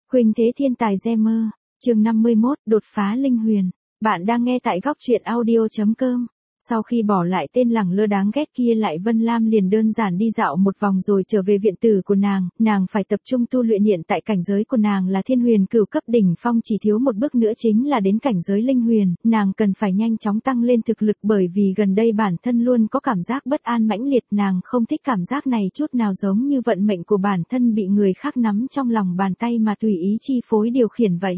Khuynh thế thiên tài Gamer, chương 51, đột phá linh huyền. Bạn đang nghe tại góc truyện audio.com. Sau khi bỏ lại tên lẳng lơ đáng ghét kia lại Vân Lam liền đơn giản đi dạo một vòng rồi trở về viện tử của nàng phải tập trung tu luyện hiện tại cảnh giới của nàng là thiên huyền cửu cấp đỉnh phong chỉ thiếu một bước nữa chính là đến cảnh giới linh huyền, nàng cần phải nhanh chóng tăng lên thực lực bởi vì gần đây bản thân luôn có cảm giác bất an mãnh liệt nàng không thích cảm giác này chút nào giống như vận mệnh của bản thân bị người khác nắm trong lòng bàn tay mà tùy ý chi phối điều khiển vậy.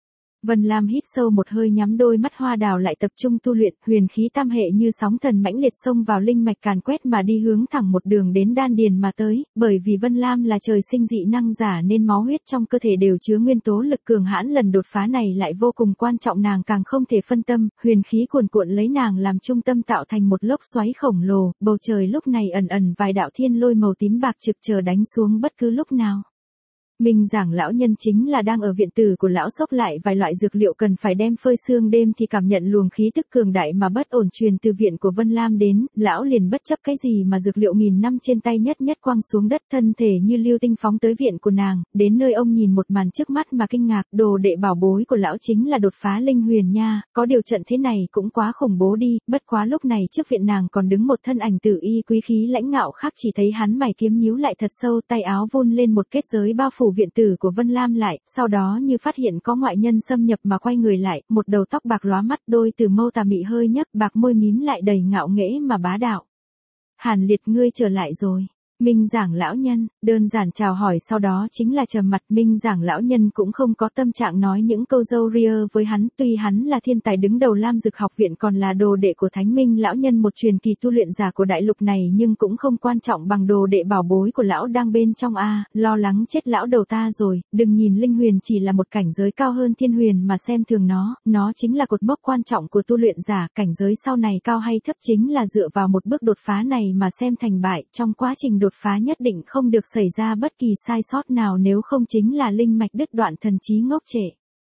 Vân Lam hít sâu một hơi nhắm đôi mắt hoa đào lại tập trung tu luyện, huyền khí tam hệ như sóng thần mãnh liệt xông vào linh mạch càn quét mà đi hướng thẳng một đường đến đan điền mà tới, bởi vì Vân Lam là trời sinh dị năng giả nên máu huyết trong cơ thể đều chứa nguyên tố lực cường hãn lần đột phá này lại vô cùng quan trọng nàng càng không thể phân tâm, huyền khí cuồn cuộn lấy nàng làm trung tâm tạo thành một lốc xoáy khổng lồ, bầu trời lúc này ẩn ẩn vài đạo thiên lôi màu tím bạc trực chờ đánh xuống bất cứ lúc nào. Minh giảng lão nhân chính là đang ở viện tử của lão xốc lại vài loại dược liệu cần phải đem phơi sương đêm thì cảm nhận luồng khí tức cường đại mà bất ổn truyền từ viện của Vân Lam đến, lão liền bất chấp cái gì mà dược liệu nghìn năm trên tay nhất quăng xuống đất thân thể như lưu tinh phóng tới viện của nàng, đến nơi ông nhìn một màn trước mắt mà kinh ngạc, đồ đệ bảo bối của lão chính là đột phá linh huyền nha, có điều trận thế này cũng quá khủng bố đi, bất quá lúc này trước viện nàng còn đứng một thân ảnh tử y quý khí lãnh ngạo khác chỉ thấy hắn mày kiếm nhíu lại thật sâu tay áo vun lên một kết giới bao phủ viện tử của Vân Lam lại, sau đó như phát hiện có ngoại nhân xâm nhập mà quay người lại, một đầu tóc bạc lóa mắt đôi từ mâu tà mị hơi nhấc bạc môi mím lại đầy ngạo nghễ mà bá đạo. Hàn Liệt ngươi trở lại rồi. Minh giảng lão nhân, đơn giản chào hỏi sau đó chính là trầm mặt Minh giảng lão nhân cũng không có tâm trạng nói những câu râu ria với hắn, tuy hắn là thiên tài đứng đầu Lam Dực học viện còn là đồ đệ của Thánh Minh lão nhân một truyền kỳ tu luyện giả của đại lục này nhưng cũng không quan trọng bằng đồ đệ bảo bối của lão đang bên trong a, lo lắng chết lão đầu ta rồi, đừng nhìn linh huyền chỉ là một cảnh giới cao hơn thiên huyền mà xem thường nó chính là cột mốc quan trọng của tu luyện giả, cảnh giới sau này cao hay thấp chính là dựa vào một bước đột phá này mà xem thành bại, trong quá trình đột phá nhất định không được xảy ra bất kỳ sai sót nào nếu không chính là linh mạch đứt đoạn thần trí ngốc trệ.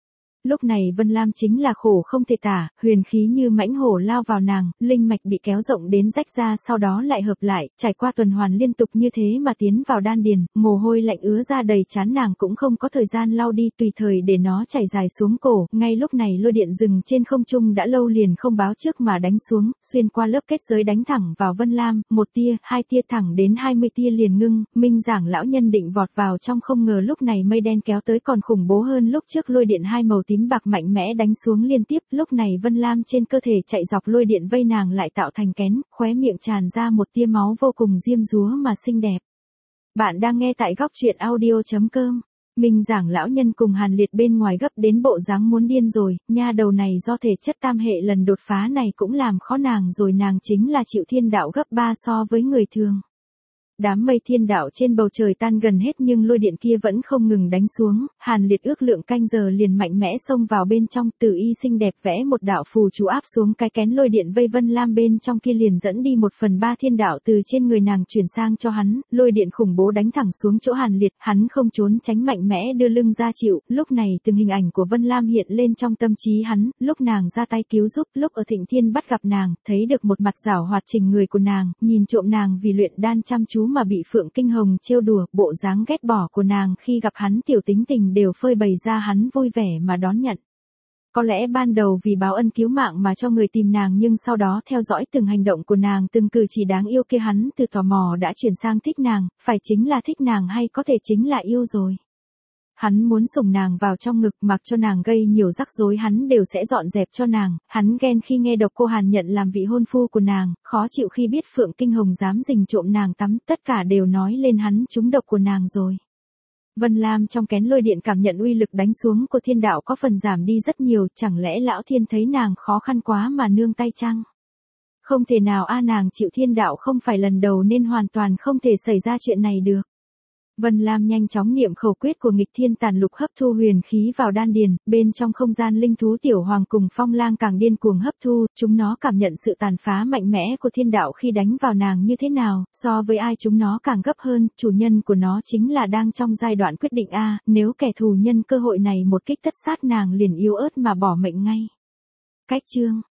Lúc này Vân Lam chính là khổ không thể tả, huyền khí như mãnh hổ lao vào nàng, linh mạch bị kéo rộng đến rách ra sau đó lại hợp lại, trải qua tuần hoàn liên tục như thế mà tiến vào đan điền, mồ hôi lạnh ứa ra đầy trán nàng cũng không có thời gian lau đi tùy thời để nó chảy dài xuống cổ, ngay lúc này lôi điện rừng trên không trung đã lâu liền không báo trước mà đánh xuống, xuyên qua lớp kết giới đánh thẳng vào Vân Lam, một tia, hai tia thẳng đến 20 tia liền ngưng, Minh giảng lão nhân định vọt vào trong không ngờ lúc này mây đen kéo tới còn khủng bố hơn lúc trước lôi điện hai màu tím bạc mạnh mẽ đánh xuống liên tiếp, lúc này Vân Lam trên cơ thể chạy dọc lôi điện vây nàng lại tạo thành kén, khóe miệng tràn ra một tia máu vô cùng diêm dúa mà xinh đẹp. Bạn đang nghe tại góc truyện audio.com. Minh giảng lão nhân cùng Hàn Liệt bên ngoài gấp đến bộ dáng muốn điên rồi, nha đầu này do thể chất tam hệ lần đột phá này cũng làm khó nàng rồi, nàng chính là chịu thiên đạo gấp 3 so với người thường. Đám mây thiên đạo trên bầu trời tan gần hết nhưng lôi điện kia vẫn không ngừng đánh xuống, Hàn Liệt ước lượng canh giờ liền mạnh mẽ xông vào bên trong, Tử y xinh đẹp vẽ một đạo phù chú áp xuống cái kén lôi điện vây Vân Lam bên trong kia liền dẫn đi 1/3 thiên đạo từ trên người nàng chuyển sang cho hắn, lôi điện khủng bố đánh thẳng xuống chỗ Hàn Liệt, hắn không trốn tránh mạnh mẽ đưa lưng ra chịu, lúc này từng hình ảnh của Vân Lam hiện lên trong tâm trí hắn, lúc nàng ra tay cứu giúp, lúc ở Thịnh Thiên bắt gặp nàng, thấy được một mặt giảo hoạt trình người của nàng, nhìn trộm nàng vì luyện đan chăm chú mà bị Phượng Kinh Hồng trêu đùa, bộ dáng ghét bỏ của nàng khi gặp hắn tiểu tính tình đều phơi bày ra hắn vui vẻ mà đón nhận. Có lẽ ban đầu vì báo ân cứu mạng mà cho người tìm nàng nhưng sau đó theo dõi từng hành động của nàng từng cử chỉ đáng yêu kia hắn từ tò mò đã chuyển sang thích nàng, phải chính là thích nàng hay có thể chính là yêu rồi. Hắn muốn sủng nàng vào trong ngực mặc cho nàng gây nhiều rắc rối hắn đều sẽ dọn dẹp cho nàng, hắn ghen khi nghe Độc Cô Hàn nhận làm vị hôn phu của nàng, khó chịu khi biết Phượng Kinh Hồng dám rình trộm nàng tắm, tất cả đều nói lên hắn trúng độc của nàng rồi. Vân Lam trong kén lôi điện cảm nhận uy lực đánh xuống của thiên đạo có phần giảm đi rất nhiều, chẳng lẽ lão thiên thấy nàng khó khăn quá mà nương tay chăng? Không thể nào nàng chịu thiên đạo không phải lần đầu nên hoàn toàn không thể xảy ra chuyện này được. Vân Lam nhanh chóng niệm khẩu quyết của nghịch thiên tàn lục hấp thu huyền khí vào đan điền, bên trong không gian linh thú tiểu hoàng cùng phong lang càng điên cuồng hấp thu, chúng nó cảm nhận sự tàn phá mạnh mẽ của thiên đạo khi đánh vào nàng như thế nào, so với ai chúng nó càng gấp hơn, chủ nhân của nó chính là đang trong giai đoạn quyết định nếu kẻ thù nhân cơ hội này một kích tất sát nàng liền yếu ớt mà bỏ mệnh ngay. Cách chương